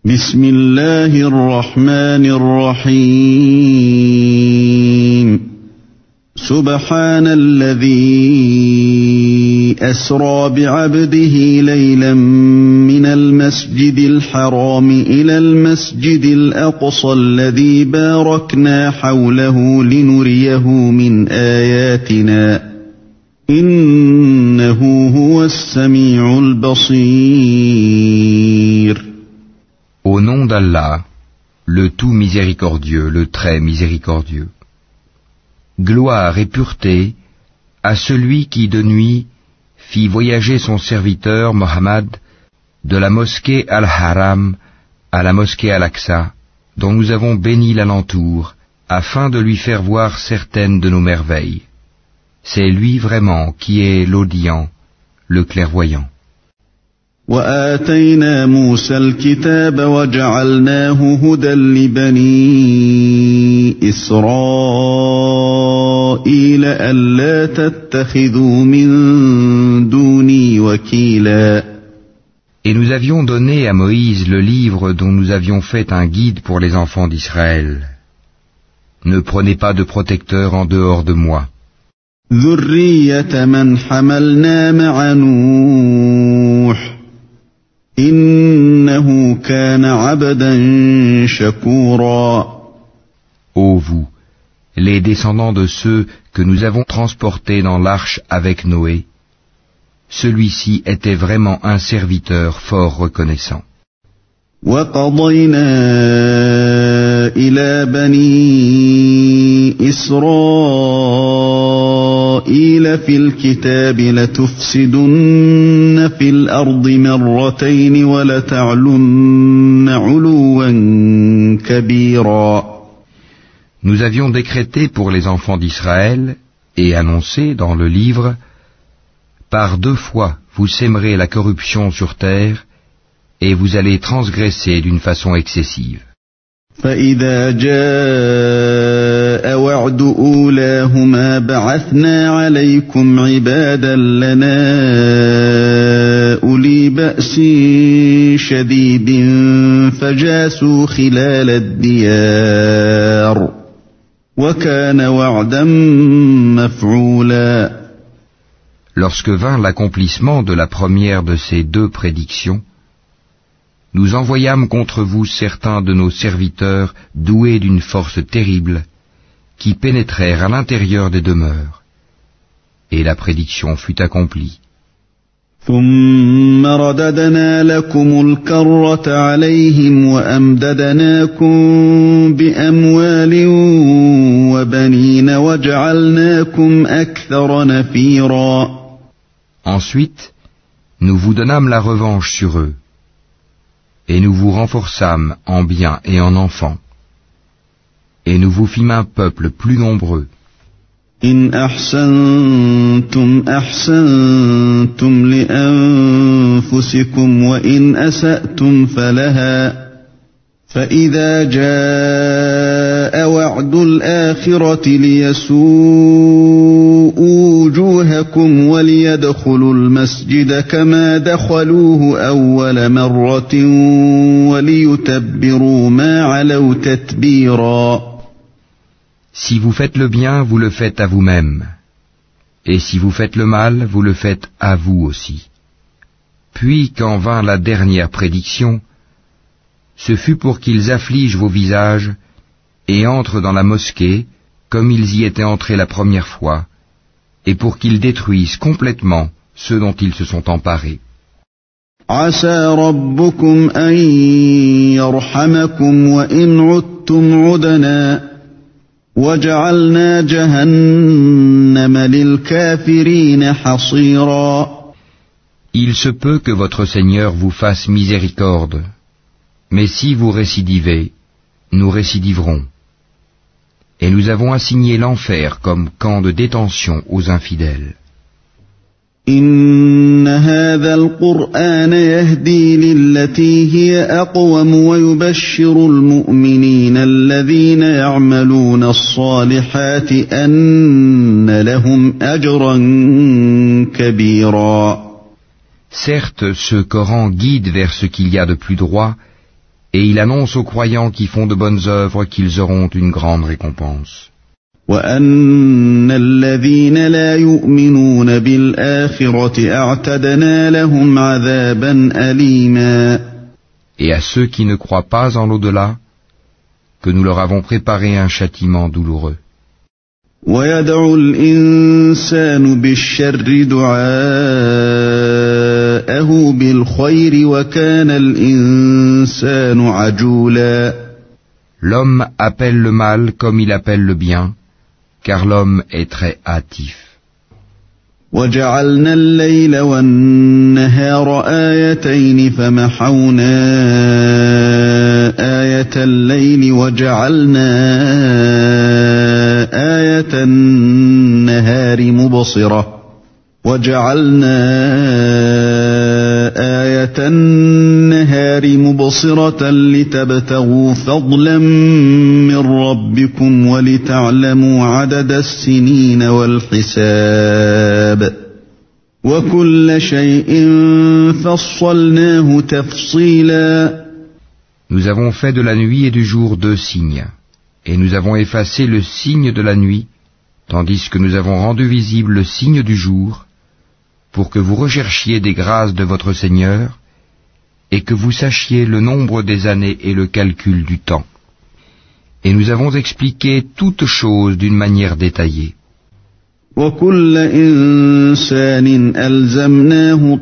بسم الله الرحمن الرحيم سبحان الذي أسرى بعبده ليلا من المسجد الحرام إلى المسجد الأقصى الذي باركنا حوله لنريه من آياتنا إنه هو السميع البصير. Au nom d'Allah, le tout miséricordieux, le très miséricordieux. Gloire et pureté à celui qui de nuit fit voyager son serviteur Mohammed de la mosquée Al-Haram à la mosquée Al-Aqsa, dont nous avons béni l'alentour, afin de lui faire voir certaines de nos merveilles. C'est lui vraiment qui est l'audient, le clairvoyant. وآتينا موسى الكتاب وجعلناه هدى لبني إسرائيل ألا تتخذوا من دوني وكيلا. Et nous avions donné à Moïse le livre dont nous avions fait un guide pour les enfants d'Israël. Ne prenez pas de protecteur en dehors de moi. ذرية من حملنا مع نوح إنه كان عبدا شكورا. Ô vous, les descendants de ceux que nous avons transportés dans l'arche avec Noé, celui-ci était vraiment un serviteur fort reconnaissant. وقضينا إلى بني إسرائيل في الكتاب لتفسدن في الأرض مرتين ولتعلن علوا كبيرا. Nous avions décrété pour les enfants d'Israël et annoncé dans le livre: par 2 fois vous sèmerez la corruption sur terre et vous allez transgresser d'une façon excessive. فإذا جاء وعد أولاهما بعثنا عليكم عبادا لنا أولي بأس شديد فجاسوا خلال الديار وكان وعدا مفعولا. Lorsque vint l'accomplissement de la première de ces 2 prédictions, nous envoyâmes contre vous certains de nos serviteurs doués d'une force terrible, qui pénétrèrent à l'intérieur des demeures. Et la prédiction fut accomplie. ثم رددنا لكم الكرة عليهم وأمددناكم بأموال وبنين وجعلناكم أكثر نفيرا. Ensuite, nous vous donnâmes la revanche sur eux, et nous vous renforçâmes en biens et en enfants, et nous vous fîmes un peuple plus nombreux. إن أحسنتم أحسنتم لأنفسكم وإن أسأتم فلها فإذا جاء وعد الآخرة ليسوءوا وجوهكم وليدخلوا المسجد كما دخلوه أول مرة وليتبروا ما علوا تتبيرا. Si vous faites le bien, vous le faites à vous-même, et si vous faites le mal, vous le faites à vous aussi. Puis, quand vint la dernière prédiction, ce fut pour qu'ils affligent vos visages et entrent dans la mosquée comme ils y étaient entrés la première fois, et pour qu'ils détruisent complètement ceux dont ils se sont emparés. عسى ربكم أن يرحمكم وإن عدتم عدنا وجعلنا جهنم للكافرين حصيرا. Il se peut que votre Seigneur vous fasse miséricorde, mais si vous récidivez, nous récidiverons. Et nous avons assigné l'enfer comme camp de détention aux infidèles. إن هذا القرآن يهدي للتي هي أقوم ويبشر المؤمنين الذين يعملون الصالحات أن لهم أجرا كبيرا. Certes, ce Coran guide vers ce qu'il y a de plus droit Et il annonce aux croyants qui font de bonnes œuvres qu'ils auront une grande récompense. وأن الذين لا يؤمنون بالآخرة أعتدنا لهم عذابا أليما. Et à ceux qui ne croient pas en l'au-delà, que nous leur avons préparé un châtiment douloureux. ويدعو الإنسان بالشر دعاءه بالخير وكان الإنسان عجولا. L'homme appelle le mal comme il appelle le bien, car l'homme est très hâtif. وجعلنا الليل والنهار آيتين فمحونا آية الليل وجعلنا آية النهار مبصرة لتبتغوا فضلا من ربكم ولتعلموا عدد السنين والحساب وكل شيء فصلناه تفصيلا. Nous avons fait de la nuit et du jour 2 signes, et nous avons effacé le signe de la nuit, tandis que nous avons rendu visible le signe du jour, pour que vous recherchiez des grâces de votre Seigneur, et que vous sachiez le nombre des années et le calcul du temps. Et nous avons expliqué toutes choses d'une manière détaillée. وكل إنسان ألزمناه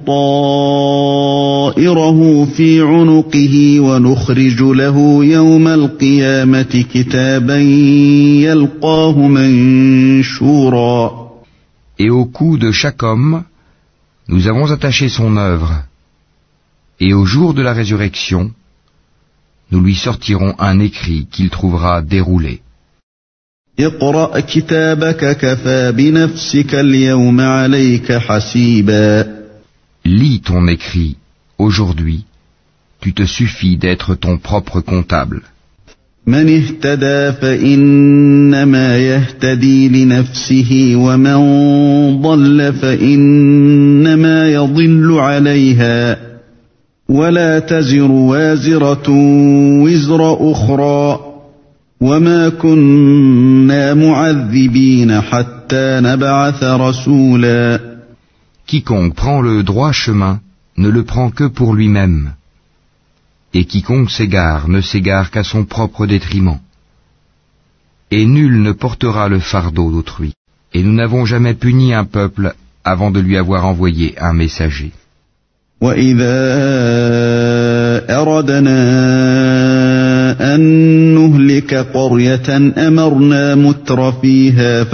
طائره في عنقه ونخرج له يوم القيامة كتابا يلقاه منشورا. Et au cou de chaque homme, nous avons attaché son œuvre, et au jour de la résurrection, nous lui sortirons un écrit qu'il trouvera déroulé. اقرأ كتابك كفى بنفسك اليوم عليك حسيبا. Lis ton écrit, aujourd'hui, tu te suffis d'être ton propre comptable. من اهتدى فإنما يهتدي لنفسه ومن ضل فإنما يضل عليها ولا تزر وازرة وزر أخرى وما كنا معذبين حتى نبعث رسولا. Quiconque prend le droit chemin ne le prend que pour lui-même, et quiconque s'égare ne s'égare qu'à son propre détriment. Et nul ne portera le fardeau d'autrui. Et nous n'avons jamais puni un peuple avant de lui avoir envoyé un messager. وَإِذَا أَرَدْنَا أَن نُّهْلِكَ قَرْيَةً أَمَرْنَا مُتْرَ فِيهَا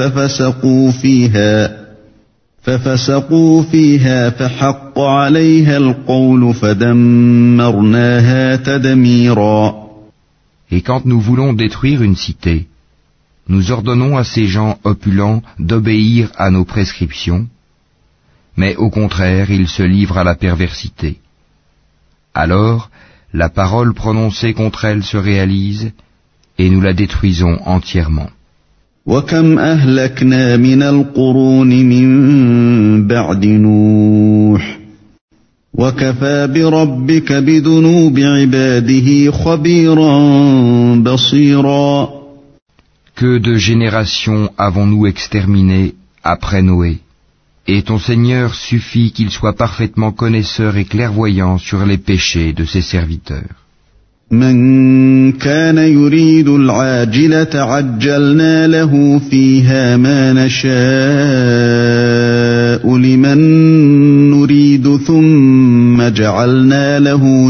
فَفَسَقُوا فِيهَا فَحَقَّ عَلَيْهَا الْقَوْلُ فَدَمَّرْنَاهَا تَدْمِيرًا. Et quand nous voulons détruire une cité, nous ordonnons à ces gens opulents d'obéir à nos prescriptions, mais au contraire, ils se livrent à la perversité. Alors, la parole prononcée contre elle se réalise, et nous la détruisons entièrement. وَكَمْ أَهْلَكْنَا مِنَ الْقُرُونِ مِن بَعْدِ نُوحٍ وَكَفَى بِرَبِّكَ بِذُنُوبِ عِبَادِهِ خَبِيرًا بَصِيرًا. Que de générations avons-nous exterminées après Noé? Et ton Seigneur suffit qu'il soit parfaitement connaisseur et clairvoyant sur les péchés de ses serviteurs. من كان يريد العاجلة عجلنا له فيها ما نشاء لمن نريد ثم جعلنا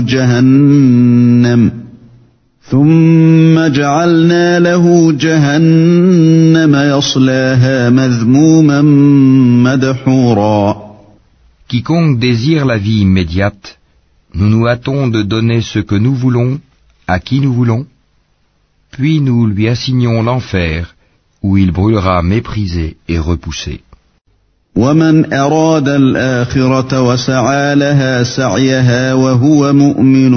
له جهنم يصلاها مذموما مدحورا. Quiconque désire la vie immédiate, nous nous hâtons de donner ce que nous voulons, à qui nous voulons, puis nous lui assignons l'enfer, où il brûlera méprisé et repoussé. وَمَنْ أَرَادَ الْآخِرَةَ وَسَعَى لَهَا سَعْيَهَا وَهُوَ مُؤْمِنٌ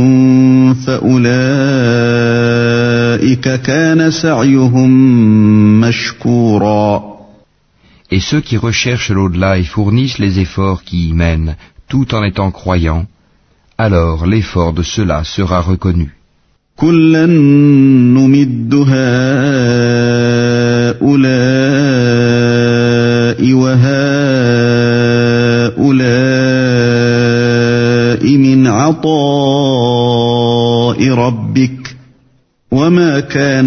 فَأُولَئِكَ كَانَ سَعْيُهُمْ مَشْكُورًا. Et ceux qui recherchent l'au-delà et fournissent les efforts qui y mènent, tout en étant croyants, alors l'effort de ceux-là sera reconnu. كلا نمد هؤلاء وهؤلاء من عطاء ربك وما كان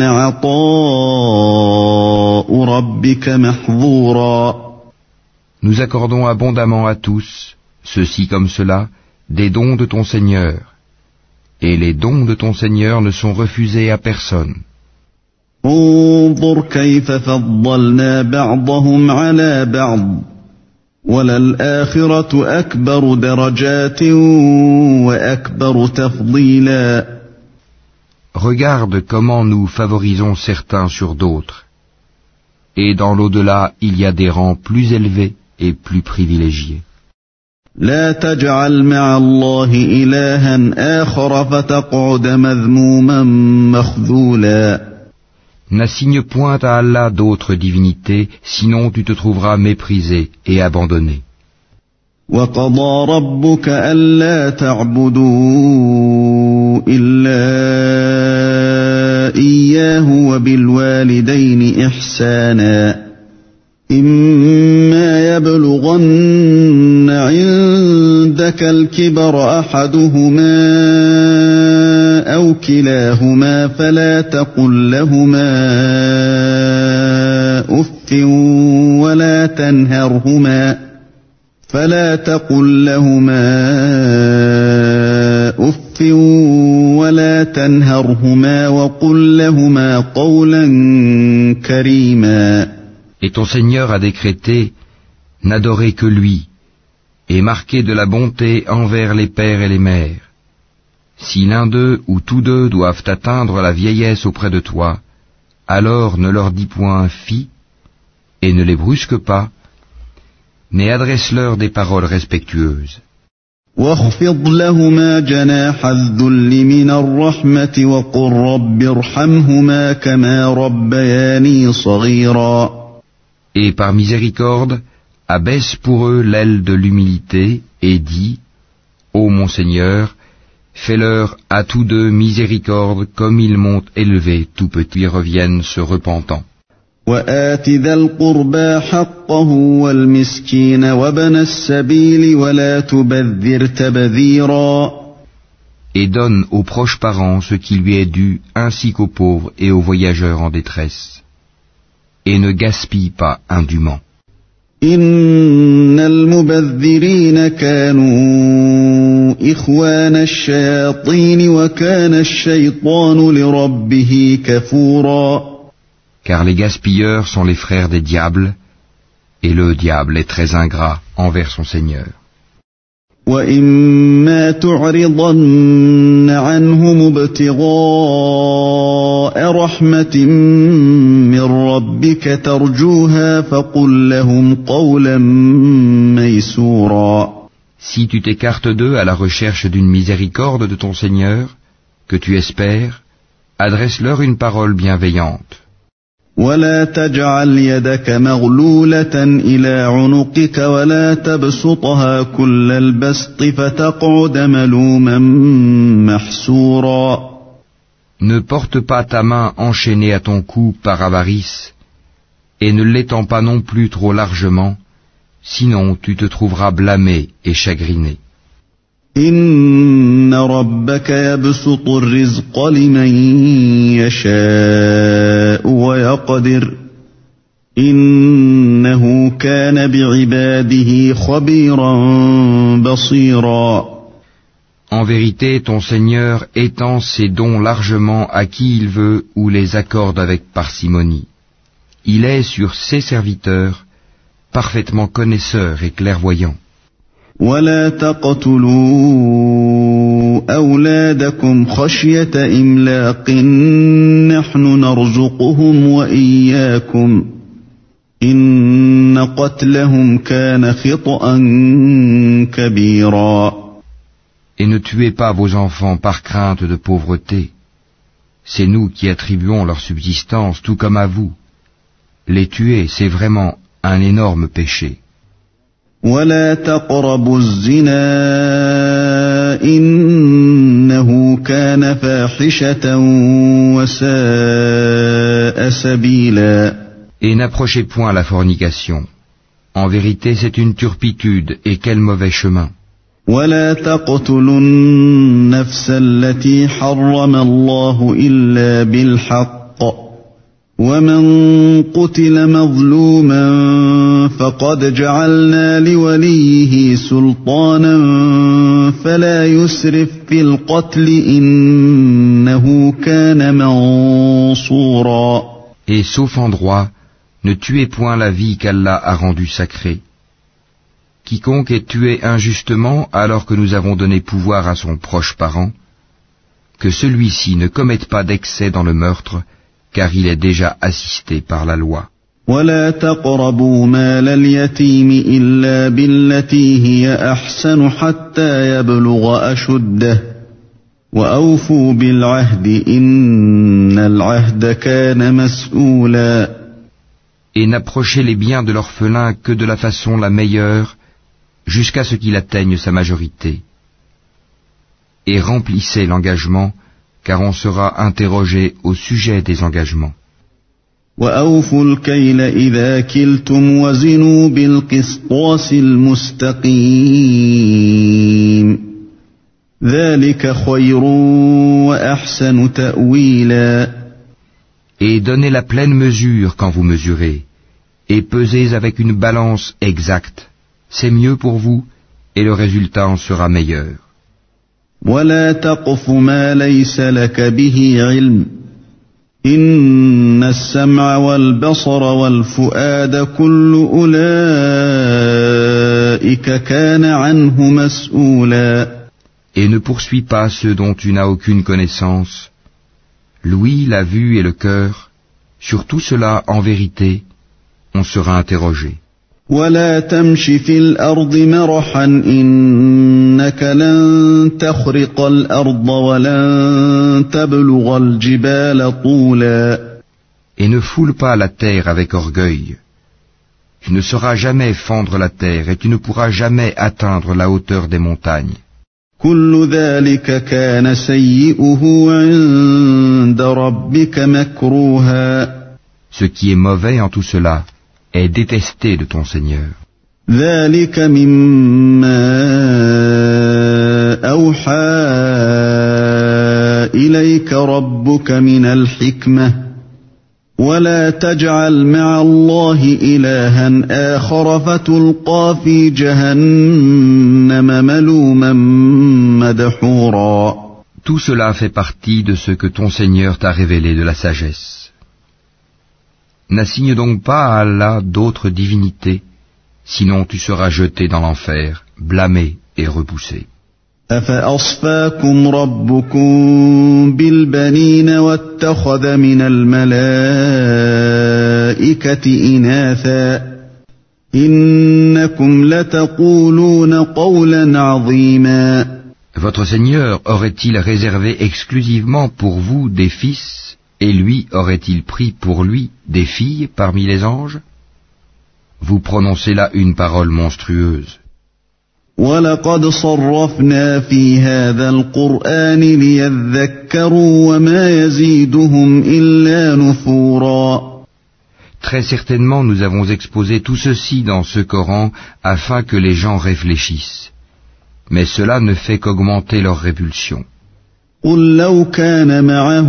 عطاء ربك محظورا. Nous accordons abondamment à tous, ceci comme cela, des dons de ton Seigneur. Et les dons de ton Seigneur ne sont refusés à personne. انظر كيف فضلنا بعضهم على بعض وللآخرة أكبر درجات وأكبر تفضيلا. Regarde comment nous favorisons certains sur d'autres. Et dans l'au-delà, il y a des rangs plus élevés et plus privilégiés. لا تجعل مع الله إلها آخر فتقعد مذموما مخذولا. N'assigne point à Allah d'autres divinités, sinon tu te trouveras méprisé et abandonné. وقضى ربك ألا تعبدوا إلا إياه وبالوالدين إحسانا إما يبلغن عندك الكبر أحدهما أو كلاهما فلا تقل لهما أف ولا تنهرهما وقل لهما قولا كريما. Et ton Seigneur a décrété, n'adorez que lui, et marquez de la bonté envers les pères et les mères. Si l'un d'eux ou tous deux doivent atteindre la vieillesse auprès de toi, alors ne leur dis point fi, et ne les brusque pas, mais adresse-leur des paroles respectueuses. واخفض لهما جناح الذل من الرحمة وقل رب ارحمهما كما ربياني صغيرا. Et par miséricorde, abaisse pour eux l'aile de l'humilité et dis, ô mon Seigneur, fais-leur à tous deux miséricorde comme ils m'ont élevé tout petit et reviennent se repentant. وآت ذا القربى حقه والمسكين وابن السبيل ولا تبذر تبذيرا. Et donne aux proches parents ce qui lui est dû, ainsi qu'aux pauvres et aux voyageurs en détresse. Et ne gaspille pas indûment. إن المبذرين كانوا إخوان الشياطين وكان الشيطان لربه كفورا. Car les gaspilleurs sont les frères des diables, et le diable est très ingrat envers son Seigneur. وَإِمَّا تُعْرِضَنَّ عَنْهُمُ ابْتِغَاءَ رَحْمَةٍ مِّن رَّبِّكَ تَرْجُوهَا فَقُل لَّهُمْ قَوْلًا مَّيْسُورًا. Si tu t'écartes d'eux à la recherche d'une miséricorde de ton Seigneur, que tu espères, adresse-leur une parole bienveillante. ولا تجعل يدك مغلولة إلى عنقك ولا تبسطها كل البسط فتقعد ملوما محسورا. Ne porte pas ta main enchaînée à ton cou par avarice, et ne l'étends pas non plus trop largement, sinon tu te trouveras blâmé et chagriné. إن ربك يبسط الرزق لمن يشاء ويقدر إنه كان بعباده خبيرا بصيرا. En vérité, ton Seigneur étend ses dons largement à qui il veut ou les accorde avec parcimonie. Il est sur ses serviteurs parfaitement connaisseur et clairvoyant. ولا تقتلوا أولادكم خشية إملاق نحن نرزقهم وإياكم إن قتلهم كان خطأ كبيرا. Et ne tuez pas vos enfants par crainte de pauvreté. C'est nous qui attribuons leur subsistance tout comme à vous. Les tuer, c'est vraiment un énorme péché. ولا تقربوا الزنا إنه كان فاحشة وساء سبيلا. Et n'approchez point la fornication. En vérité, c'est une turpitude, et quel mauvais chemin. ولا تقتلوا النفس التي حرم الله إلا بالحق ومن قتل مظلوما فقد جعلنا لوليه سلطانا فلا يسرف في القتل إنه كان منصورا. Et sauf en droit, ne tuez point la vie qu'Allah a rendue sacrée. Quiconque est tué injustement alors que nous avons donné pouvoir à son proche parent, que celui-ci ne commette pas d'excès dans le meurtre, car il est déjà assisté par la loi. ولا تقربوا مال اليتيم إلا بالتي هي أحسن حتى يبلغ أشده وأوفوا بالعهد إن العهد كان مسؤولا. Et n'approchez les biens de l'orphelin que de la façon la meilleure, jusqu'à ce qu'il atteigne sa majorité. Et remplissez l'engagement, car on sera interrogé au sujet des engagements. وَأَوْفُوا الْكَيْلَ إِذَا كِلْتُمْ وَزِنُوا بِالْقِسْطَاسِ الْمُسْتَقِيمِ ذَلِكَ خَيْرٌ وَأَحْسَنُ تَأْوِيلًا. Et donnez la pleine mesure quand vous mesurez, et pesez avec une balance exacte. C'est mieux pour vous, et le résultat en sera meilleur. وَلَا تَقْفُ مَا لَيْسَ لَكَ بِهِ عِلْمٌ إِنَّ السَّمْعَ وَالْبَصَرَ وَالْفُؤَادَ كُلُّ أُولَئِكَ كَانَ عَنْهُ مَسْئُولًا. Et ne poursuis pas ceux dont tu n'as aucune connaissance. L'ouïe, la vue et le cœur, sur tout cela, en vérité, on sera interrogé. وَلَا تَمْشِ فِي الْأَرْضِ مَرَحًا إِنَّكَ لَن تَخْرِقَ الْأَرْضَ وَلَن تَبْلُغَ الْجِبَالَ طُولًا. Et ne foule pas la terre avec orgueil. Tu ne sauras jamais fendre la terre et tu ne pourras jamais atteindre la hauteur des montagnes. كُلُّ ذَلِكَ كَانَ سَيِّئُهُ عِندَ رَبِّكَ مَكْرُوهًا. Ce qui est mauvais en tout cela est détesté de ton Seigneur. ذَلِكَ مِمَّا أَوْحَى إِلَيْكَ رَبُّكَ مِنَ الْحِكْمَةِ وَلَا تَجْعَلْ مَعَ اللَّهِ إِلَٰهًا آخَرَ فَتُلْقَىٰ فِي جَهَنَّمَ مَلُومًا مَدْحُورًا. Tout cela fait partie de ce que ton Seigneur t'a révélé de la sagesse. N'assigne donc pas à Allah d'autres divinités, sinon tu seras jeté dans l'enfer, blâmé et repoussé. أَفَأَصْفَاكُمْ رَبُّكُمْ بِالْبَنِينَ وَاتَّخَذَ مِنَ الْمَلَائِكَةِ إِنَاثًا إِنَّكُمْ لَتَقُولُونَ قَوْلًا عَظِيمًا. Votre Seigneur aurait-il réservé exclusivement pour vous des fils, et lui aurait-il pris pour lui des filles parmi les anges? Vous prononcez là une parole monstrueuse. وَلَقَدْ صَرَّفْنَا فِي هَذَا الْقُرْآنِ لِيَذَّكَّرُوا وَمَا يَزِيدُهُمْ إِلَّا نُفُورًا. Très certainement nous avons exposé tout ceci dans ce Coran afin que les gens réfléchissent. Mais cela ne fait qu'augmenter leur répulsion. قُلْ لَوْ كَانَ مَعَهُ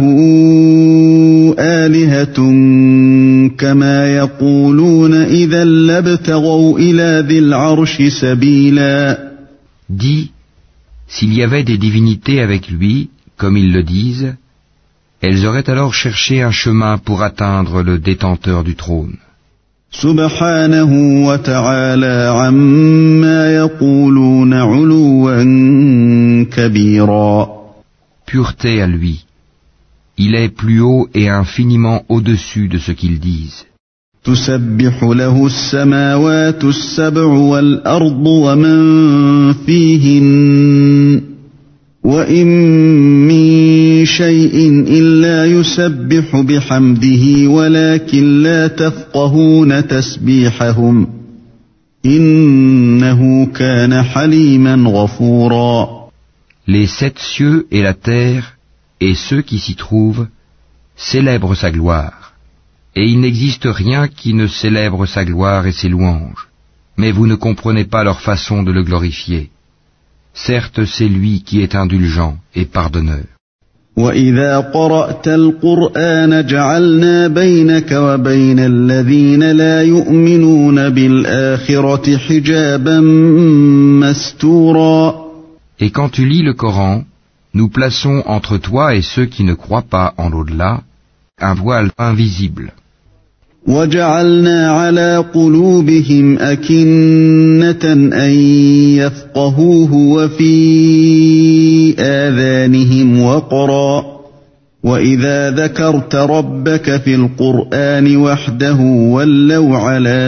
آلِهَةٌ كَمَا يَقُولُونَ إِذًا لَابْتَغَوْا إِلَى ذِي الْعَرْشِ سَبِيلًا. Dis, s'il y avait des divinités avec lui, comme ils le disent, elles auraient alors cherché un chemin pour atteindre le détenteur du trône. سُبْحَانَهُ وَتَعَالَى عَمَّا يَقُولُونَ عُلُوًّا كَبِيرًا. Pureté à lui. Il est plus haut et infiniment au-dessus de ce qu'ils disent. تسبح له السماوات السبع والأرض ومن فيهن وإن من شيء إلا يسبح بحمده ولكن لا تفقهون تسبيحهم إنه كان حليما غفورا. Les 7 cieux et la terre et ceux qui s'y trouvent célèbrent sa gloire. Et il n'existe rien qui ne célèbre sa gloire et ses louanges. Mais vous ne comprenez pas leur façon de le glorifier. Certes, c'est lui qui est indulgent et pardonneur. وَإِذَا قَرَأْتَ الْقُرْآنَ جَعَلْنَا بَيْنَكَ وَبَيْنَ الَّذِينَ لَا يُؤْمِنُونَ بِالْآخِرَةِ حِجَابًا مَسْتُورًا. Et quand tu lis le Coran, nous plaçons entre toi et ceux qui ne croient pas en l'au-delà un voile invisible. وَجَعَلْنَا عَلَى قُلُوبِهِمْ أَكِنَّةً أَن يَفْقَهُوهُ وَفِي آذَانِهِمْ وَقْرًا وَإِذَا ذَكَرْتَ رَبَّكَ فِي الْقُرْآنِ وَحْدَهُ وَلَّوْا عَلَى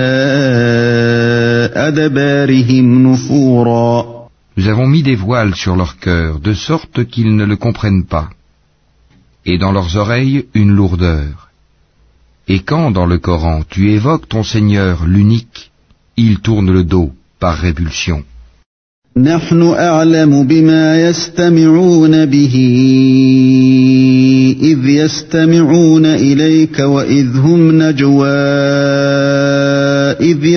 أَدْبَارِهِمْ نُفُورًا. Nous avons mis des voiles sur leur cœur, de sorte qu'ils ne le comprennent pas, et dans leurs oreilles une lourdeur. Et quand, dans le Coran, tu évoques ton Seigneur, l'unique, il tourne le dos par répulsion. نحن أعلم بما يستمعون به إذ يستمعون إليك وإذ هم نجوى إذ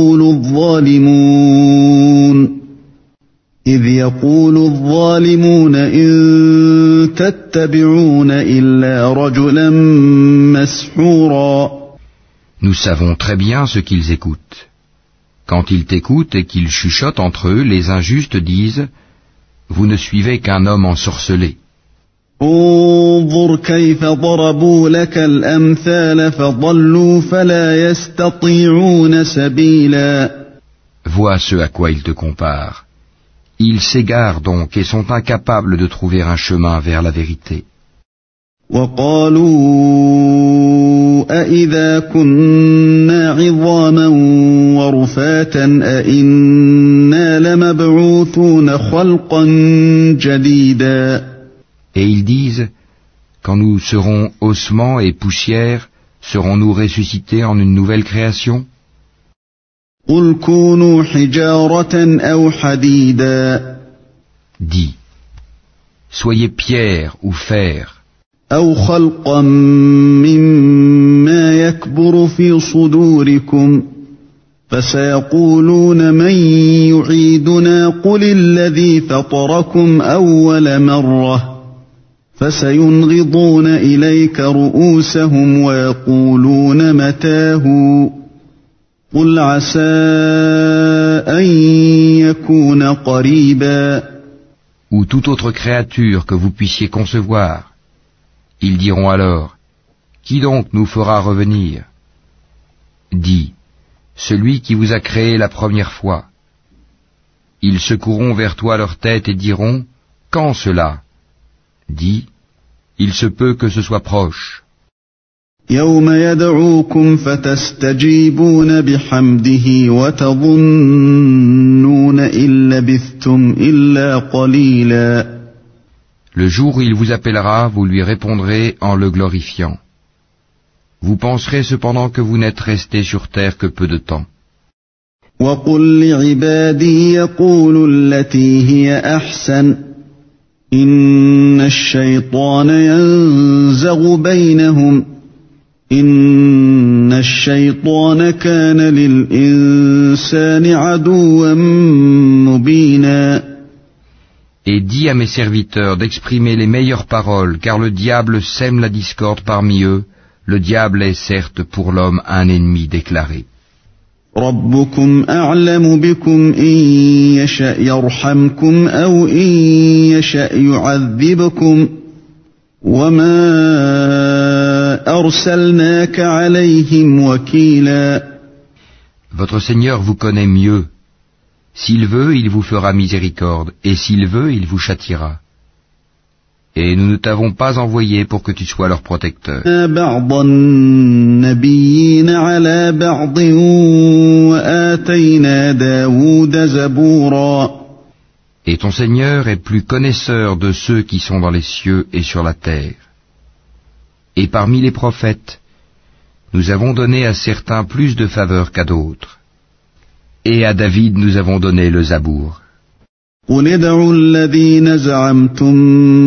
يقول الظالمون إن تتبعون إلا رجلا مسحورا. Nous savons très bien ce qu'ils écoutent. Quand ils t'écoutent et qu'ils chuchotent entre eux, les injustes disent « Vous ne suivez qu'un homme ensorcelé. » انظر كيف ضربوا لك الأمثال فضلوا فلا يستطيعون سبيلا. Vois ce à quoi ils te comparent. Ils s'égarent donc et sont incapables de trouver un chemin vers la vérité. وقالوا أإذا كنا عظاما ورفاتا أإنا لمبعوثون خلقا جديدا. Et ils disent, quand nous serons ossements et poussière, serons-nous ressuscités en une nouvelle création? قل كونوا حجارة أو حديدا. Dis, soyez pierre ou fer, أو خلقا مما يكبر في صدوركم فسيقولون من يعيدنا قل الذي فطركم أول مرة فسينغضون إليك رؤوسهم ويقولون متاه قل عسى أن يكون قريبا. ou toute autre créature que vous puissiez concevoir. Ils diront alors, qui donc nous fera revenir? Dis, celui qui vous a créé la première fois. Ils secourront vers toi leur tête et diront, quand cela? Dis, il se peut que ce soit proche. يوم يدعوكم فتستجيبون بحمده وتظنون إن لبثتم إلا قليلا. Le jour où il vous appellera, vous lui répondrez en le glorifiant. Vous penserez cependant que vous n'êtes resté sur terre que peu de temps. وقل لعبادي يقولوا التي هي أحسن إن الشيطان ينزغ بينهم إن الشيطان كان للإنسان عدوا مبينا. Et dis à mes serviteurs d'exprimer les meilleures paroles, car le diable sème la discorde parmi eux. Le diable est certes pour l'homme un ennemi déclaré. ربكم أعلم بكم إن يشأ يرحمكم أو إن يشأ يعذبكم وما أرسلناك عليهم وكيلا. Votre Seigneur vous connaît mieux. S'il veut, il vous fera miséricorde, et s'il veut, il vous châtiera. Et nous ne t'avons pas envoyé pour que tu sois leur protecteur. بعض النبيين على بعض وآتينا داود زبورا. Et ton Seigneur est plus connaisseur de ceux qui sont dans les cieux et sur la terre. Et parmi les prophètes, nous avons donné à certains plus de faveur qu'à d'autres. Et à David nous avons donné le Zabour. قل ادعوا الذين زعمتم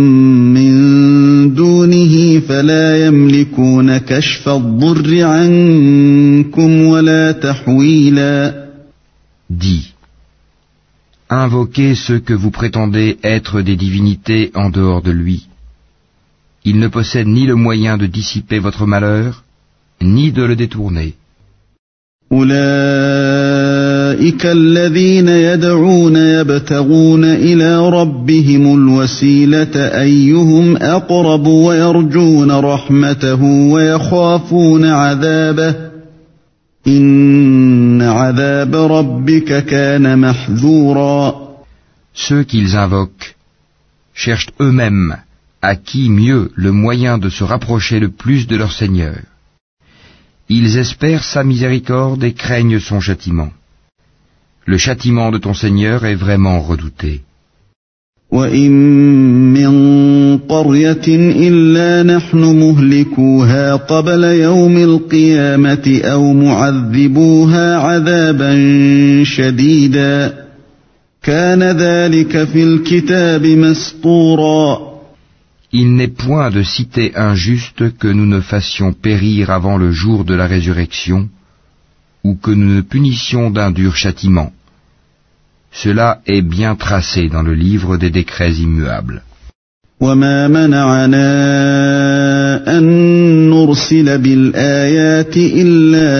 من دونه فلا يملكون كشف الضر عنكم ولا تحويلا. Dis, invoquez ceux que vous prétendez être des divinités en dehors de lui. Ils ne possèdent ni le moyen de dissiper votre malheur, ni de le détourner. أولئك الذين يدعون يبتغون إلى ربهم الوسيلة أيهم أقرب ويرجون رحمته ويخافون عذابه إن عذاب ربك كان محذورا. Ceux qu'ils invoquent cherchent eux-mêmes à qui mieux le moyen de se rapprocher le plus de leur Seigneur. Ils espèrent sa miséricorde et craignent son châtiment. Le châtiment de ton Seigneur est vraiment redouté. وَإِن مِّن قَرْيَةٍ إِلَّا نَحْنُ مُهْلِكُوهَا قَبْلَ يَوْمِ الْقِيَامَةِ أَوْ مُعَذِّبُوهَا عَذَابًا شَدِيدًا كَانَ ذَلِكَ فِي الْكِتَابِ مَسْطُورًا. Il n'est point de cité injuste que nous ne fassions périr avant le jour de la résurrection, ou que nous ne punissions d'un dur châtiment. Cela est bien tracé dans le livre des décrets immuables. وَمَا مَنَعَنَا أَن نُّرْسِلَ بِالْآيَاتِ إِلَّا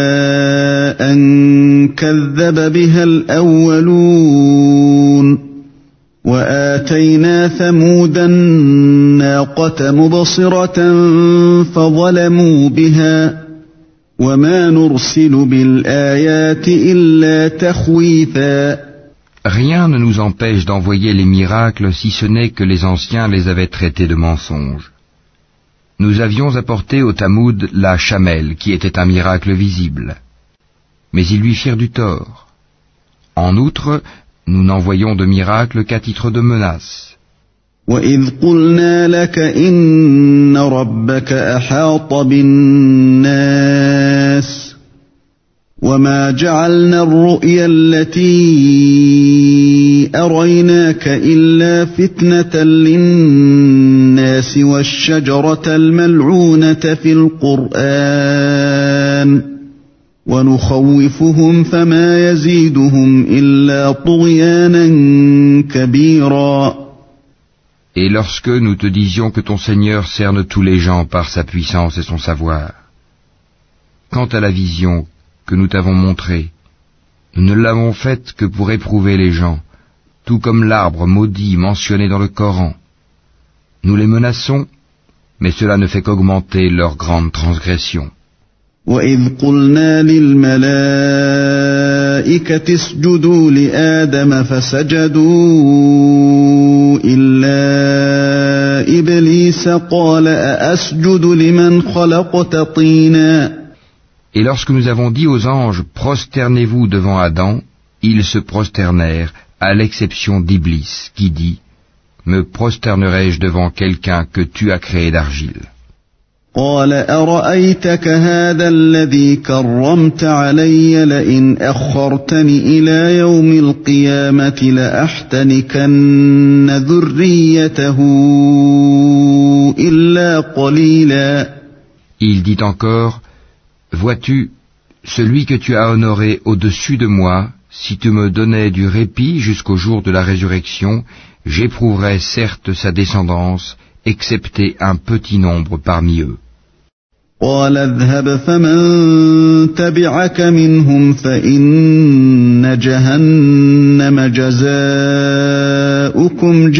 أَن كَذَّبَ بِهَا الْأَوَّلُونَ وَآتَيْنَا ثَمُودَ النَّاقَةَ مُبْصِرَةً فَظَلَمُوا بِهَا وَمَا نُرْسِلُ بِالْآيَاتِ إِلَّا تَخْوِيفًا. Rien ne nous empêche d'envoyer les miracles si ce n'est que les anciens les avaient traités de mensonges. Nous avions apporté au Tamoud la chamelle qui était un miracle visible. Mais ils lui firent du tort. En outre, nous n'envoyons de miracle qu'à titre de menace. وَإِذْ قُلْنَا لَكَ إِنَّ رَبَّكَ أَحَاطَ بِالنَّاسِ وَمَا جَعَلْنَا الرُّؤْيَا الَّتِي أَرَيْنَاكَ إِلَّا فِتْنَةً لِلنَّاسِ وَالشَّجَرَةَ الْمَلْعُونَةَ فِي الْقُرْآنِ وَنُخَوِّفُهُمْ فَمَا يَزِيدُهُمْ إِلَّا طُغْيَانًا كَبِيرًا. Et lorsque nous te disions que ton Seigneur cerne tous les gens par sa puissance et son savoir, quant à la vision que nous t'avons montrée, nous ne l'avons faite que pour éprouver les gens, tout comme l'arbre maudit mentionné dans le Coran. Nous les menaçons, mais cela ne fait qu'augmenter leur grande transgression. وَإِذْ قُلْنَا لِلْمَلَائِكَةِ اسْجُدُوا لِآدَمَ فَسَجَدُوا إِلَّا إِبْلِيسَ قَالَ أَأَسْجُدُ لِمَنْ خَلَقْتَ طِينًا. Et lorsque nous avons dit aux anges, prosternez-vous devant Adam, ils se prosternèrent, à l'exception d'Iblis, qui dit, me prosternerai-je devant quelqu'un que tu as créé d'argile? قال أرأيتك هذا الذي كرمت علي لئن أخرتني إلى يوم القيامة لأحتنكن ذريته إلا قليلا. Il dit encore, vois-tu, celui que tu as honoré au-dessus de moi, si tu me donnais du répit jusqu'au jour de la résurrection, j'éprouverais certes sa descendance, excepté un petit nombre parmi eux. قال اذهب فمن تبعك منهم فإن جهنم جزاؤكم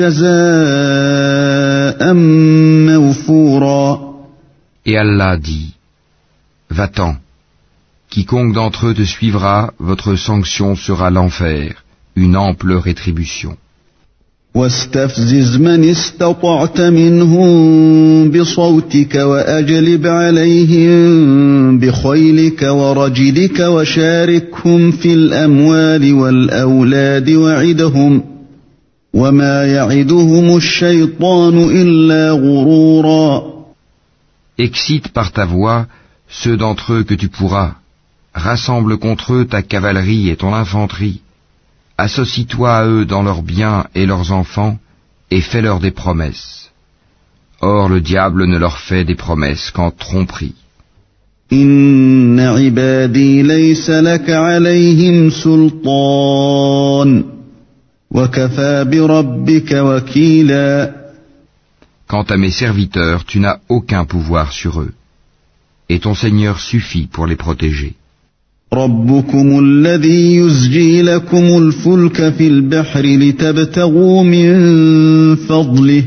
جزاء موفورا. Et Allah dit, va-t'en, quiconque d'entre eux te suivra, votre sanction sera l'enfer, une ample rétribution. واستفزز من استطعت منهم بصوتك وأجلب عليهم بخيلك ورجلك وشاركهم في الأموال والأولاد وعدهم وما يعدهم الشيطان إلا غرورا. Excite par ta voix ceux d'entre eux que tu pourras, rassemble contre eux ta cavalerie et ton infanterie, associe-toi à eux dans leurs biens et leurs enfants, et fais-leur des promesses. Or le diable ne leur fait des promesses qu'en tromperie. Inna ibadi laysa laka alayhim sultan, wa kafa bi rabbika wakila. Quant à mes serviteurs, tu n'as aucun pouvoir sur eux, et ton Seigneur suffit pour les protéger. ربكم الذي يزجي لكم الفلك في البحر لتبتغوا من فضله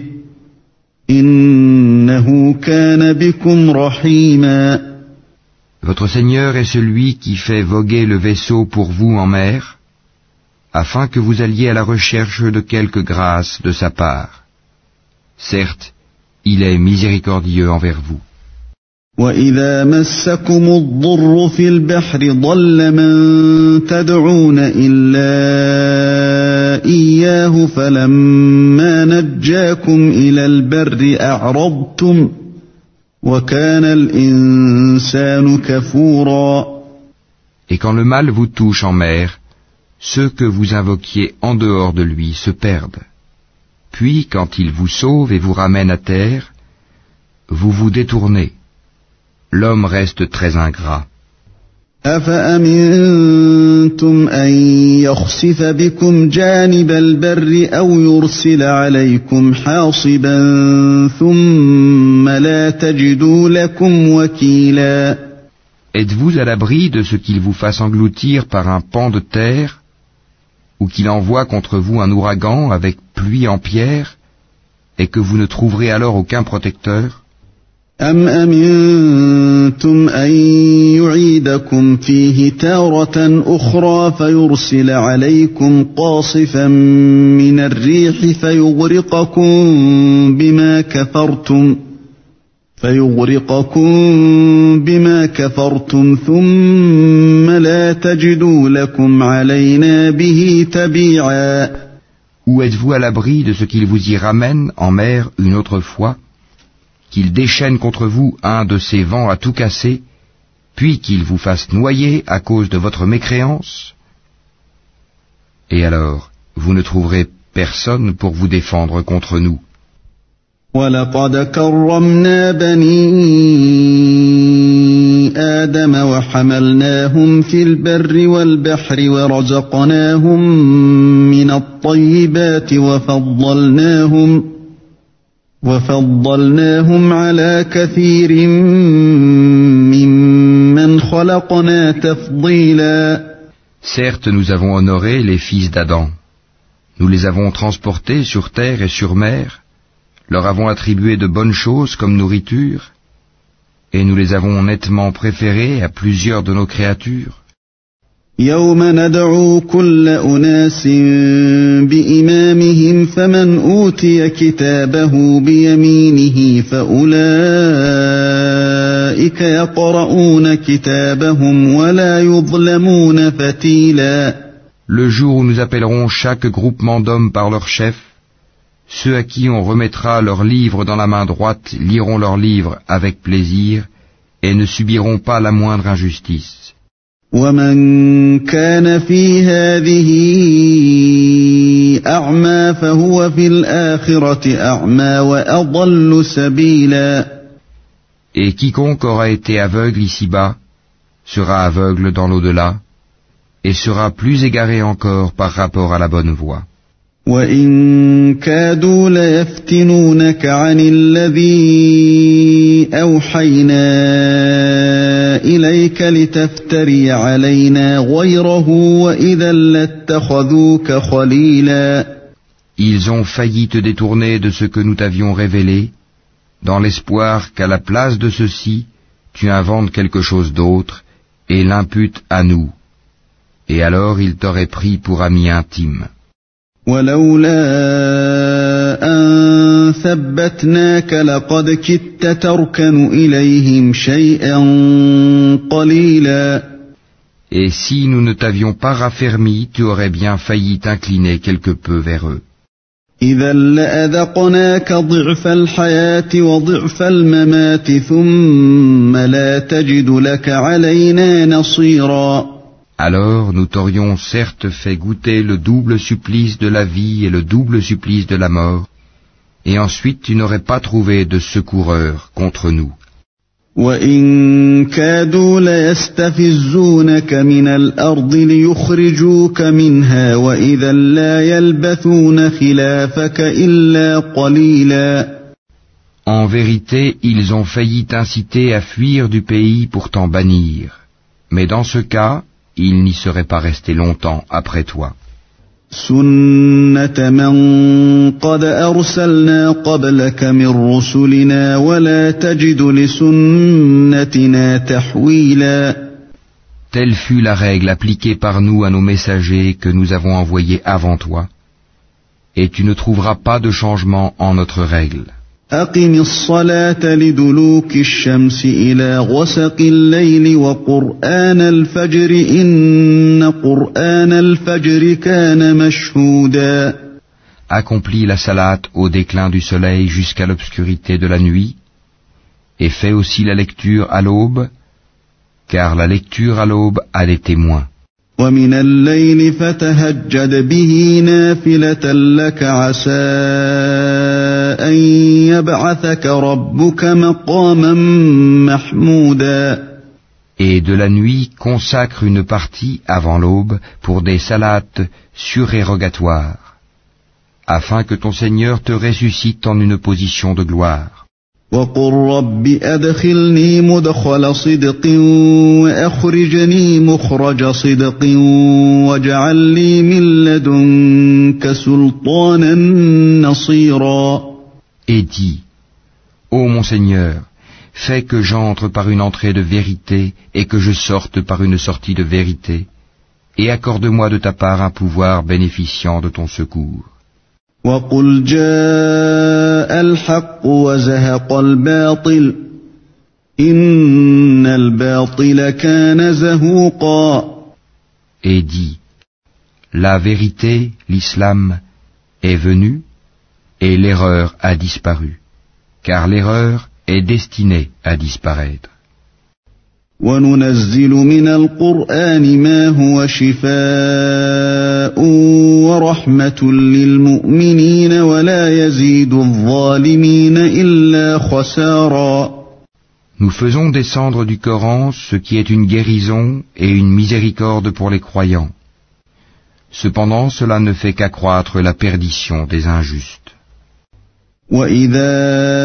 إنه كان بكم رحيما. Votre Seigneur est celui qui fait voguer le vaisseau pour vous en mer, afin que vous alliez à la recherche de quelque grâce de sa part. Certes, il est miséricordieux envers vous. وَإِذَا مَسَّكُمُ الضُّرُّ فِي الْبَحْرِ ضَلَّ مَن تَدْعُونَ إِلَّا إِيَّاهُ فَلَمَّا نَجَّاكُمْ إِلَى الْبَرِّ أَعْرَضْتُمْ وَكَانَ الْإِنسَانُ كَفُورًا. Et quand le mal vous touche en mer, ceux que vous invoquiez en dehors de lui se perdent. Puis, quand il vous sauve et vous ramène à terre, vous vous détournez. L'homme reste très ingrat. أَفَأَمِنْتُمْ أَنْ يَخْسِفَ بِكُمْ جَانِبَ الْبَرِّ أَوْ يُرْسِلَ عَلَيْكُمْ حَاصِبًا ثُمَّ لَا تَجِدُوا لَكُمْ وَكِيلًا. Êtes-vous à l'abri de ce qu'il vous fasse engloutir par un pan de terre, ou qu'il envoie contre vous un ouragan avec pluie en pierre, et que vous ne trouverez alors aucun protecteur? أَمْ أَمِنْتُمْ أَنْ يُعِيدَكُمْ فِيهِ تَارَةً أُخْرَى فَيُرْسِلَ عَلَيْكُمْ قَاصِفًا مِنَ الرِّيحِ فَيُغْرِقَكُمْ بِمَا كَفَرْتُمْ ثُمَّ لَا تَجِدُوا لَكُمْ عَلَيْنَا بِهِ تَبِيعًا. Ou êtes-vous à l'abri de ce qu'il vous y ramène en mer une autre fois, qu'il déchaîne contre vous un de ces vents à tout casser, puis qu'il vous fasse noyer à cause de votre mécréance? Et alors, vous ne trouverez personne pour vous défendre contre nous. وَلَقَدْ كَرَّمْنَا بَنِي آدَمَ وَحَمَلْنَاهُمْ فِي الْبَرِّ وَالْبَحْرِ وَرَزَقْنَاهُمْ مِنَ الطَّيِّبَاتِ وَفَضَّلْناهُمْ عَلَى كَثِيرٍ مِّمَّنْ خَلَقْنَا تَفْضِيلًا. Certes, nous avons honoré les fils d'Adam. Nous les avons transportés sur terre et sur mer, leur avons attribué de bonnes choses comme nourriture, et nous les avons nettement préférés à plusieurs de nos créatures. يَوْمَ نَدْعُو كُلَّ أُنَاسٍ بِإِمَامِهِمْ فَمَنْ أُوتِيَ كِتَابَهُ بِيَمِينِهِ فَأُولَئِكَ يَقْرَؤُونَ كِتَابَهُمْ وَلَا يُظْلَمُونَ فَتِيلًا. Le jour où nous appellerons chaque groupement d'hommes par leur chef, ceux à qui on remettra leurs livres dans la main droite liront leurs livres avec plaisir et ne subiront pas la moindre injustice. وَمَنْ كَانَ فِي هَذِهِ أَعْمَى فَهُوَ فِي الْآخِرَةِ أَعْمَى وَأَضَلُّ سَبِيلًا. Et quiconque aura été aveugle ici-bas sera aveugle dans l'au-delà et sera plus égaré encore par rapport à la bonne voie. وَإِنْ كَادُوا لَيَفْتِنُونَكَ عَنِ الَّذِي أَوْحَيْنَا إِلَيْكَ لِتَفْتَرِيَ عَلَيْنَا غَيْرَهُ وَإِذًا لَاتَّخَذُوكَ خَلِيلًا. Ils ont failli te détourner de ce que nous t'avions révélé, dans l'espoir qu'à la place de ceci, tu inventes quelque chose d'autre et l'imputes à nous. Et alors ils t'auraient pris pour ami intime. وَلَوْلَا أَن ثَبَّتْنَاكَ لَقَدْ كِدتَّ تَرْكَنُ إِلَيْهِمْ شَيْئًا قَلِيلًا. Et si nous ne t'avions pas raffermi, tu aurais bien failli t'incliner quelque peu vers eux. إذا لأذقناك ضعف الحياة وضعف الممات ثم لا تجد لك علينا نصيرا. Alors nous t'aurions certes fait goûter le double supplice de la vie et le double supplice de la mort, et ensuite tu n'aurais pas trouvé de secoureur contre nous. وَإِن كَادُوا لَيَسْتَفِزُّونَكَ مِنَ الْأَرْضِ لِيُخْرِجُوكَ مِنْهَا وَإِذًا لَّا يَلْبَثُونَ خِلَافَكَ إِلَّا قَلِيلًا. En vérité, ils ont failli t'inciter à fuir du pays pour t'en bannir, mais dans ce cas, ils n'y seraient pas restés longtemps après toi. سُنَّةَ مَن قَدْ أَرْسَلْنَا قَبْلَكَ مِن رُّسُلِنَا وَلَا تَجِدُ لِسُنَّتِنَا تَحْوِيلًا. Telle fut la règle appliquée par nous à nos messagers que nous avons envoyés avant toi, et tu ne trouveras pas de changement en notre règle. أقم الصلاة لدلوك الشمس إلى غسق الليل وقرآن الفجر إن قرآن الفجر كان مشهودا. Accomplis la salate au déclin du soleil jusqu'à l'obscurité de la nuit, et fais aussi la lecture à l'aube, car la lecture à l'aube a des témoins. ومن الليل فتهجد به نافلة لك عسى أن يبعثك ربك مقاما محمودا. Et de la nuit consacre une partie avant l'aube pour des salates surérogatoires, afin que ton Seigneur te ressuscite en une position de gloire. وَقُلْ رَبِّ أَدْخِلْنِي مُدْخَلَ صِدْقٍ وَأَخْرِجْنِي مُخْرَجَ صِدْقٍ وَاجْعَل لِّي مِن لَّدُنكَ سُلْطَانًا نَّصِيرًا. Et dis, ô mon Seigneur, fais que j'entre par une entrée de vérité et que je sorte par une sortie de vérité, et accorde-moi de ta part un pouvoir bénéficiant de ton secours. وَقُلْ جَاءَ الْحَقُّ وَزَهَقَ الْبَاطِلُ إِنَّ الْبَاطِلَ كَانَ زَهُوقًا. Et dis, la vérité, l'islam, est venue, et l'erreur a disparu, car l'erreur est destinée à disparaître. وَنُنَزِّلُ مِنَ الْقُرْآنِ مَا هُوَ شِفَاءٌ وَرَحْمَةٌ لِّلْمُؤْمِنِينَ وَلَا يَزِيدُ الظَّالِمِينَ إِلَّا خَسَارًا. Nous faisons descendre du Coran ce qui est une guérison et une miséricorde pour les croyants. Cependant, cela ne fait qu'accroître la perdition des injustes. وَإِذَا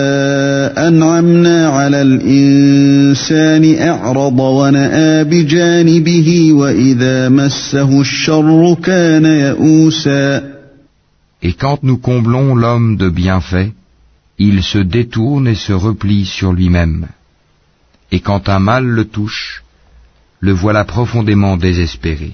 أَنْعَمْنَا عَلَى الْإِنسَانِ أَعْرَضَ وَنَأَىٰ بِجَانِبِهِ وَإِذَا مَسَّهُ الشَّرُّ كَانَ يَئُوسًا. Et quand nous comblons l'homme de bienfaits, il se détourne et se replie sur lui-même. Et quand un mal le touche, le voilà profondément désespéré.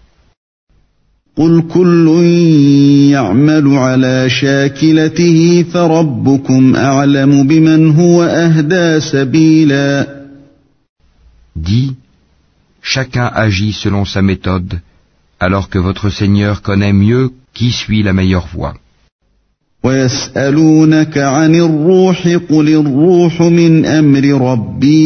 قُلْ كُلٌّ يَعْمَلُ عَلَى شَاكِلَتِهِ فَرَبُّكُمْ أَعْلَمُ بِمَنْ هُوَ أَهْدَىٰ سَبِيلًا. Dis, chacun agit selon sa méthode, alors que votre Seigneur connaît mieux qui suit la meilleure voie. وَيَسْأَلُونَكَ عَنِ الرُّوحِ قُلِ الرُّوحُ مِنْ أَمْرِ رَبِّي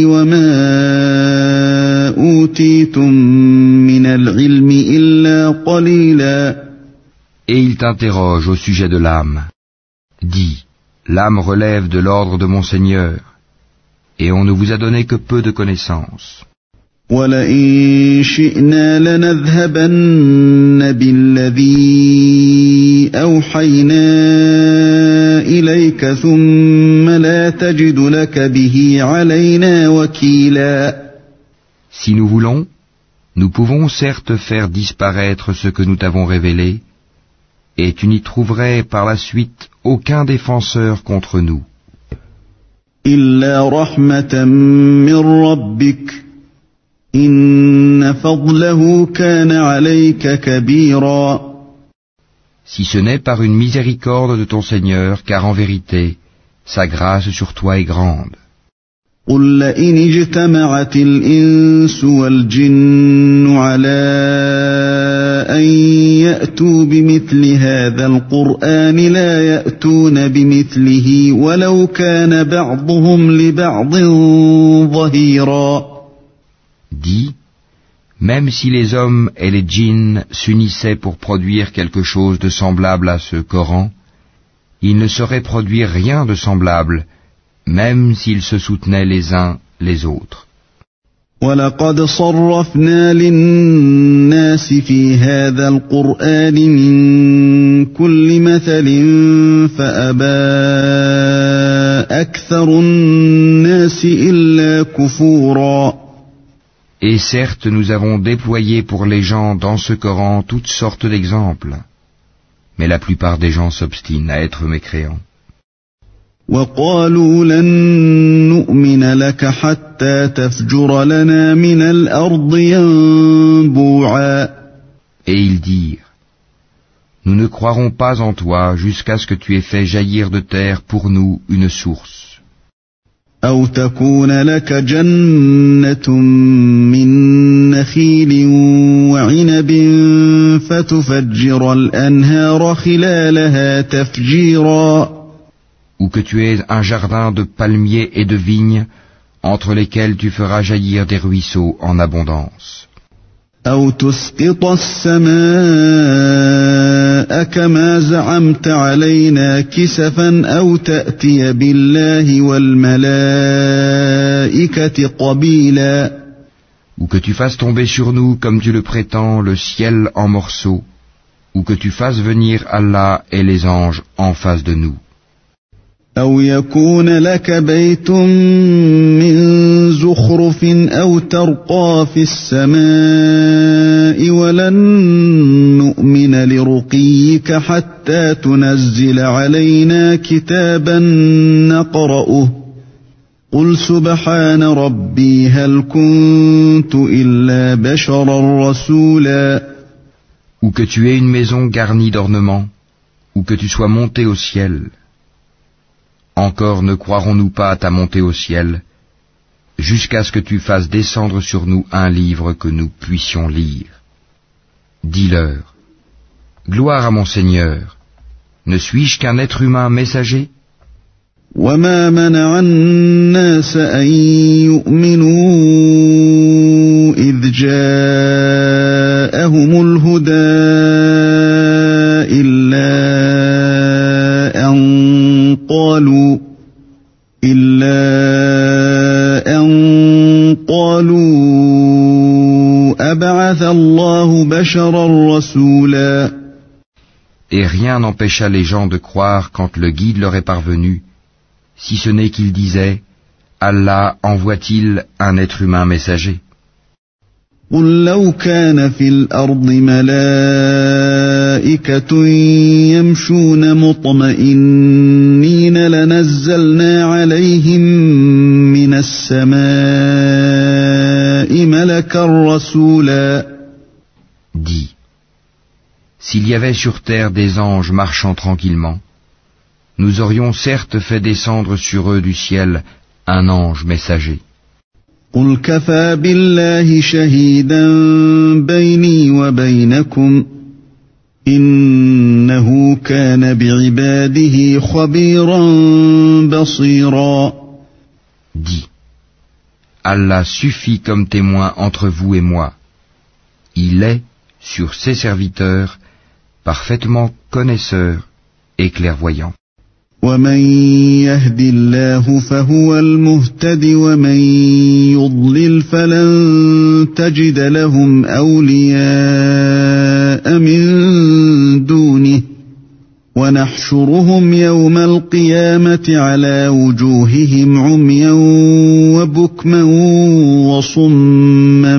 وَمَا أُوتِيتُم مِّنَ الْعِلْمِ إِلَّا قَلِيلًا. Et il t'interroge au sujet de l'âme. Dis, l'âme relève de l'ordre de mon Seigneur, et on ne vous a donné que peu de connaissances. وَلَئِن شِئْنَا لَنَذْهَبَنَّ بِالَّذِي أَوْحَيْنَا إِلَيْكَ ثُمَّ لَا تَجِدُ لَكَ بِهِ عَلَيْنَا وَكِيلًا. Si nous voulons, nous pouvons certes faire disparaître ce que nous t'avons révélé, et tu n'y trouverais par la suite aucun défenseur contre nous. إِلَّا رَحْمَةً مِّن رَّبِّكَ إِنَّ فَضْلَهُ كَانَ عَلَيْكَ كَبِيرًا. Si ce n'est par une miséricorde de ton Seigneur, car en vérité, sa grâce sur toi est grande. قُل لَّئِنِ اجْتَمَعَتِ الْإِنسُ وَالْجِنُّ عَلَىٰ أن يأتوا بمثل هذا القرآن لا يأتون بمثله ولو كان بعضهم لبعض ظهيرا. Dis, même si les hommes et les djinns s'unissaient pour produire quelque chose de semblable à ce Coran, ils ne sauraient produire rien de semblable, même s'ils se soutenaient les uns les autres. وَلَقَدْ صَرَّفْنَا لِلنَّاسِ فِي هَذَا الْقُرْآنِ مِنْ كُلِّ مَثَلٍ فَأَبَى أَكْثَرُ النَّاسِ إِلَّا كُفُورًا. Et certes, nous avons déployé pour les gens dans ce Coran toutes sortes d'exemples, mais la plupart des gens s'obstinent à être mécréants. وَقَالُوا لَن نُّؤْمِنَ لَكَ حَتَّى تَفْجُرَ لَنَا مِنَ الْأَرْضِ يَنبُوعًا. Et ils dirent, nous ne croirons pas en toi jusqu'à ce que tu aies fait jaillir de terre pour nous une source. أَوْ تَكُونَ لَكَ جَنَّةٌ مِّن نَّخِيلٍ وَعِنَبٍ فَتُفَجِّرَ الْأَنْهَارَ خِلَالَهَا تَفْجِيرًا. Ou que tu aies un jardin de palmiers et de vignes, entre lesquels tu feras jaillir des ruisseaux en abondance. أَوْ تُسْقِطَ السَّمَاءَ كَمَا زَعَمْتَ عَلَيْنَا كِسَفًا أَوْ تَأْتِيَ بِاللَّهِ وَالْمَلَائِكَةِ قَبِيلًا. Ou que tu fasses tomber sur nous, comme tu le prétends, le ciel en morceaux, ou que tu fasses venir Allah et les anges en face de nous. أَوْ يَكُونَ لَكَ بَيْتٌ مِّن زُخْرُفٍ أَوْ تَرْقَىٰ فِي السَّمَاءِ وَلَن نُّؤْمِنَ لِرُقِيِّكَ حَتَّىٰ تُنَزِّلَ عَلَيْنَا كِتَابًا نَّقْرَؤُهُ قُلْ سُبْحَانَ رَبِّي هَلْ كُنتُ إِلَّا بَشَرًا رَّسُولًا. Ou que tu aies une maison garnie d'ornements, ou que tu sois monté au ciel. Encore ne croirons-nous pas à ta montée au ciel, jusqu'à ce que tu fasses descendre sur nous un livre que nous puissions lire. Dis-leur, gloire à mon Seigneur, ne suis-je qu'un être humain messager? وَمَا مَنَعَ النَّاسَ أَن يُؤْمِنُوا إِذْ جَاءَهُمُ الْهُدَىٰ إِلَّا أَن قَالُوا أَبَعَثَ اللَّهُ بَشَرًا رَّسُولًا. Et rien n'empêcha les gens de croire quand le guide leur est parvenu, si ce n'est qu'ils disaient, Allah envoie-t-il un être humain messager? قُل لَّوْ كَانَ فِي الْأَرْضِ مَلَائِكَةٌ يَمْشُونَ مُطْمَئِنِّينَ لَنَزَّلْنَا عَلَيْهِم مِّنَ السَّمَاءِ مَلَكًا رَّسُولًا. Dis, s'il y avait sur terre des anges marchant tranquillement, nous aurions certes fait descendre sur eux du ciel un ange messager. قُلْ كَفَىٰ بِاللَّهِ شَهِيدًا بَيْنِي وَبَيْنَكُمْ إِنَّهُ كَانَ بِعِبَادِهِ خَبِيرًا بَصِيرًا. Dis, Allah suffit comme témoin entre vous et moi. Il est, sur ses serviteurs, parfaitement connaisseur et clairvoyant. وَمَن يَهْدِ اللَّهُ فَهُوَ الْمُهْتَدِ وَمَن يُضْلِلْ فَلَن تَجِدَ لَهُمْ أَوْلِيَاءَ مِن دُونِهِ وَنَحْشُرُهُمْ يَوْمَ الْقِيَامَةِ عَلَى وُجُوهِهِمْ عُمْيًا وَبُكْمًا وَصُمًّا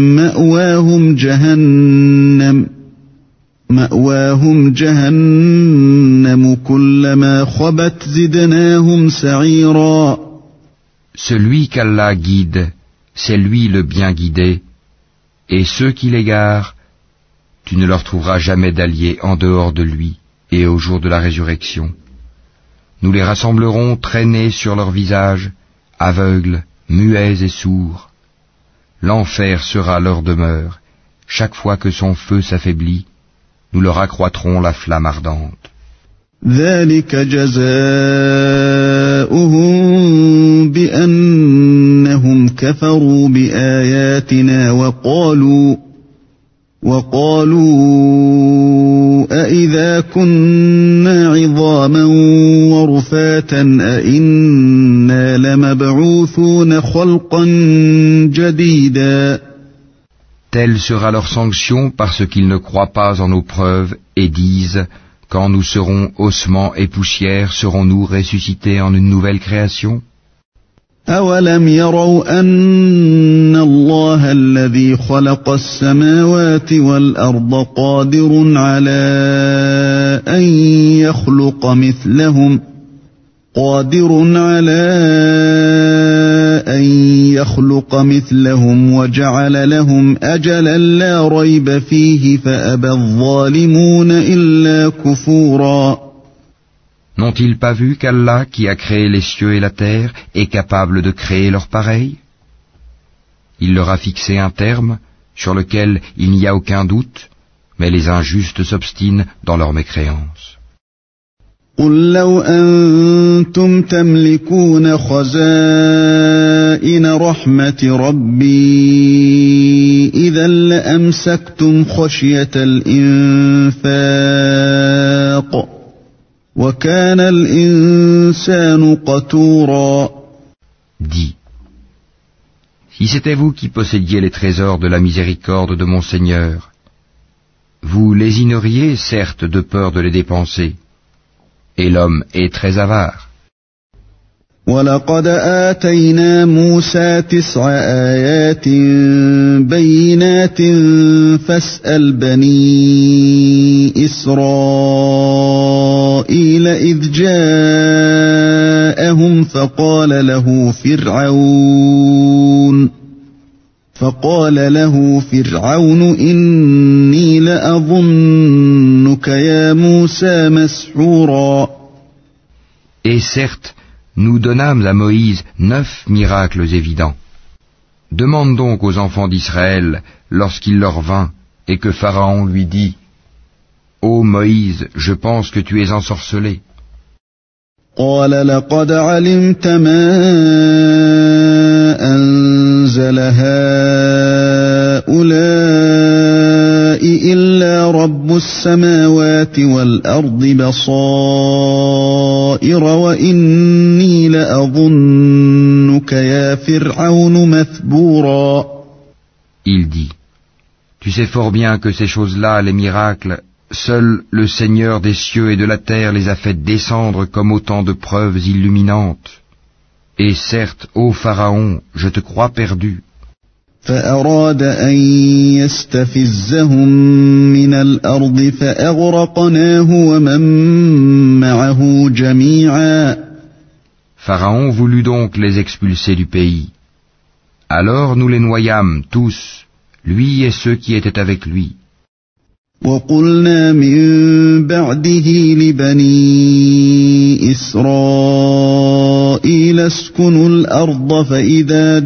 مَأْوَاهُمْ جَهَنَّمُ كُلَّمَا خَبَتْ زِدْنَاهُمْ سَعِيرًا. Celui qu'Allah guide, c'est lui le bien guidé, et ceux qui l'égarent, tu ne leur trouveras jamais d'alliés en dehors de lui, et au jour de la résurrection. Nous les rassemblerons traînés sur leur visage, aveugles, muets et sourds. L'enfer sera leur demeure, chaque fois que son feu s'affaiblit, nous leur accroîtrons la flamme ardente. ذلك جزاؤهم بأنهم كفروا بآياتنا وقالوا أإذا كنا عظاما ورفاتا أإنا لمبعوثون خلقا جديدا. Telle sera leur sanction parce qu'ils ne croient pas en nos preuves et disent: quand nous serons ossements et poussière, serons-nous ressuscités en une nouvelle création? أولم يروا أن الله الذي خلق السماوات والأرض قادر على أن يخلق مثلهم وجعل لهم أجلا لا ريب فيه فأبى الظالمون إلا كفورا. N'ont-ils pas vu qu'Allah, qui a créé les cieux et la terre, est capable de créer leur pareil? Il leur a fixé un terme sur lequel il n'y a aucun doute, mais les injustes s'obstinent dans leur mécréance. قل لو أنتم تملكون خزائن رحمة ربي إذا لأمسكتم خشية الإنفاق وكان الإنسان قتورا. Dis, si c'était vous qui possédiez les trésors de la miséricorde de mon Seigneur, vous lésineriez certes de peur de les dépenser, et l'homme est très avare. وَلَقَدْ آتَيْنَا مُوسَى 9 آيَاتٍ بَيِّنَاتٍ فَاسْأَلْ بَنِي إِسْرَائِيلَ إِذْ جَاءَهُمْ فقال له فرعون إني لأظنك يا موسى مسحورا. Et certes, nous donnâmes à Moïse 9 miracles évidents. Demande donc aux enfants d'Israël, lorsqu'il leur vint, et que Pharaon lui dit: Ô Moïse, je pense que tu es ensorcelé. قال لقد علمت ما أنزل هؤلاء إلا رب السماوات والأرض بصائر وإني لأظنك يا فرعون مثبورا. Il dit: Tu sais fort bien que ces choses-là, les miracles, seul le Seigneur des cieux et de la terre les a fait descendre comme autant de preuves illuminantes. Et certes, ô Pharaon, je te crois perdu. فأراد أن يستفزهم من الأرض فأغرقناه ومن معه جميعا. Pharaon voulut donc les expulser du pays. Alors nous les noyâmes tous, lui et ceux qui étaient avec lui. وقلنا من بعده لبني إسرائيل اسكنوا الأرض فإذا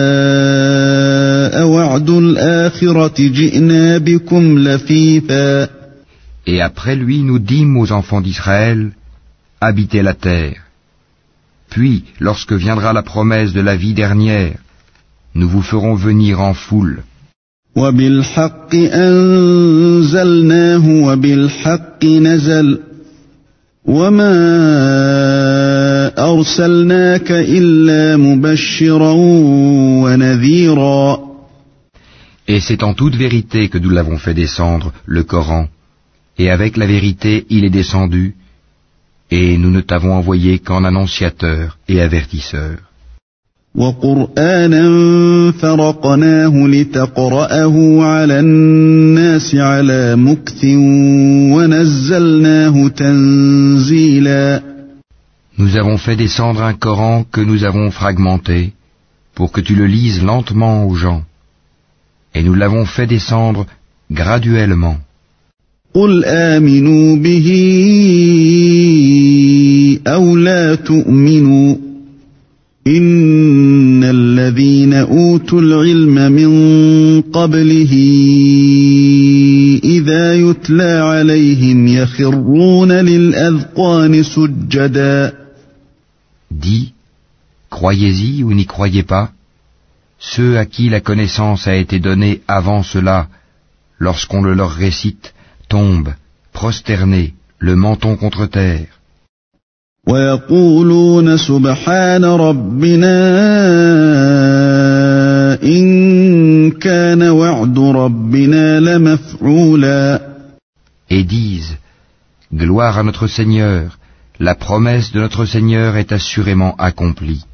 جاء وعد الآخرة جئنا بكم لفيفا. Et après lui nous dîmes aux enfants d'Israël: Habitez la terre. Puis, lorsque viendra la promesse de la vie dernière, nous vous ferons venir en foule. وبالحق أنزلناه وبالحق نزل وما أرسلناك إلا مبشرا ونذيرا. Et c'est en toute vérité que nous l'avons fait descendre, le Coran, et avec la vérité il est descendu, et nous ne t'avons envoyé qu'en annonciateur et avertisseur. وقرآنا فرقناه لتقرأه على الناس على مكث ونزلناه تنزيلا. Nous avons fait descendre un Coran que nous avons fragmenté pour que tu le lises lentement aux gens, et nous l'avons fait descendre graduellement. قل آمنوا به أو لا تؤمنوا إن الذين أوتوا العلم من قبله إذا يتلى عليهم يخرون للأذقان سجدا. Dis, croyez-y ou n'y croyez pas, ceux à qui la connaissance a été donnée avant cela, lorsqu'on le leur récite, tombent, prosternés, le menton contre terre. ويقولون سبحان ربنا إن كان وعد ربنا لمفعولا. Et disent, gloire à notre Seigneur, la promesse de notre Seigneur est assurément accomplie.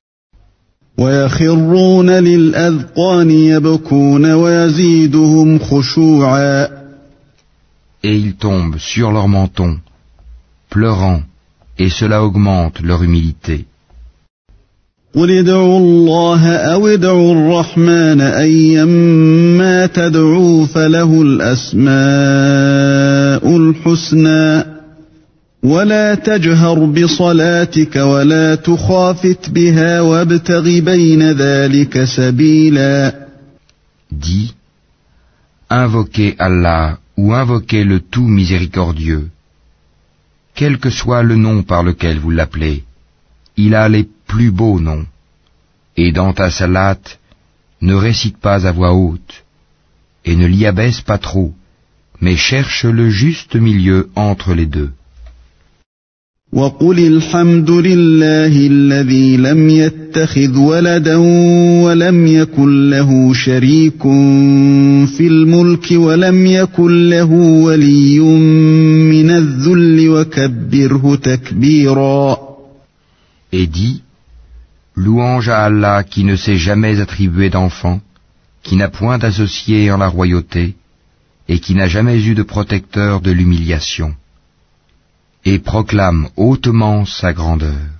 ويخرون للأذقان يبكون ويزيدهم خشوعا. Et ils tombent sur leur menton, pleurant, et cela augmente leur humilité. قل ادعوا الله أو ادعوا الرحمن أيما تدعوا فله الأسماء الحسنى ولا تجهر بصلاتك ولا تخافت بها وابتغ بين ذلك سبيلا. Dis, invoquez Allah ou invoquez le tout miséricordieux. Quel que soit le nom par lequel vous l'appelez, il a les plus beaux noms. Et dans ta salate, ne récite pas à voix haute, et ne l'y abaisse pas trop, mais cherche le juste milieu entre les deux. وقل الحمد لله الذي لم يتخذ ولدا ولم يكن له شريك في الملك ولم يكن له ولي من الذل وكبره تكبيرا. Et dis, louange à Allah qui ne s'est jamais attribué d'enfant, qui n'a point d'associé en la royauté, et qui n'a jamais eu de protecteur de l'humiliation. Et proclame hautement sa grandeur.